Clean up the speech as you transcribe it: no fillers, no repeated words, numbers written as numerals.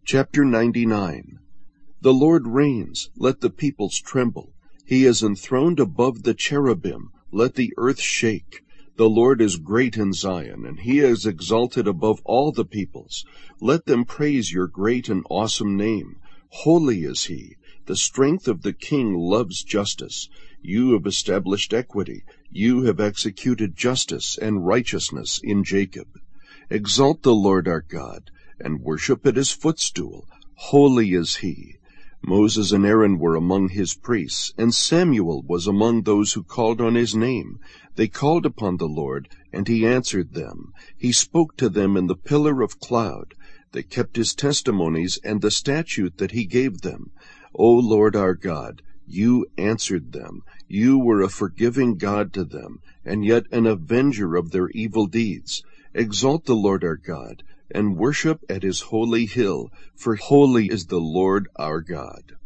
Chapter 99. The Lord reigns, let the peoples tremble. He is enthroned above the cherubim, let the earth shake. The Lord is great in Zion, and he is exalted above all the peoples. Let them praise your great and awesome name. Holy is he. The strength of the king loves justice. You have established equity. You have executed justice and righteousness in Jacob. Exalt the Lord our God, and worship at his footstool. Holy is he. Moses and Aaron were among his priests, and Samuel was among those who called on his name. They called upon the Lord, and he answered them. He spoke to them in the pillar of cloud. They kept his testimonies and the statute that he gave them. O Lord our God, you answered them. You were a forgiving God to them, and yet an avenger of their evil deeds. Exalt the Lord our God, and worship at his holy hill, for holy is the Lord our God.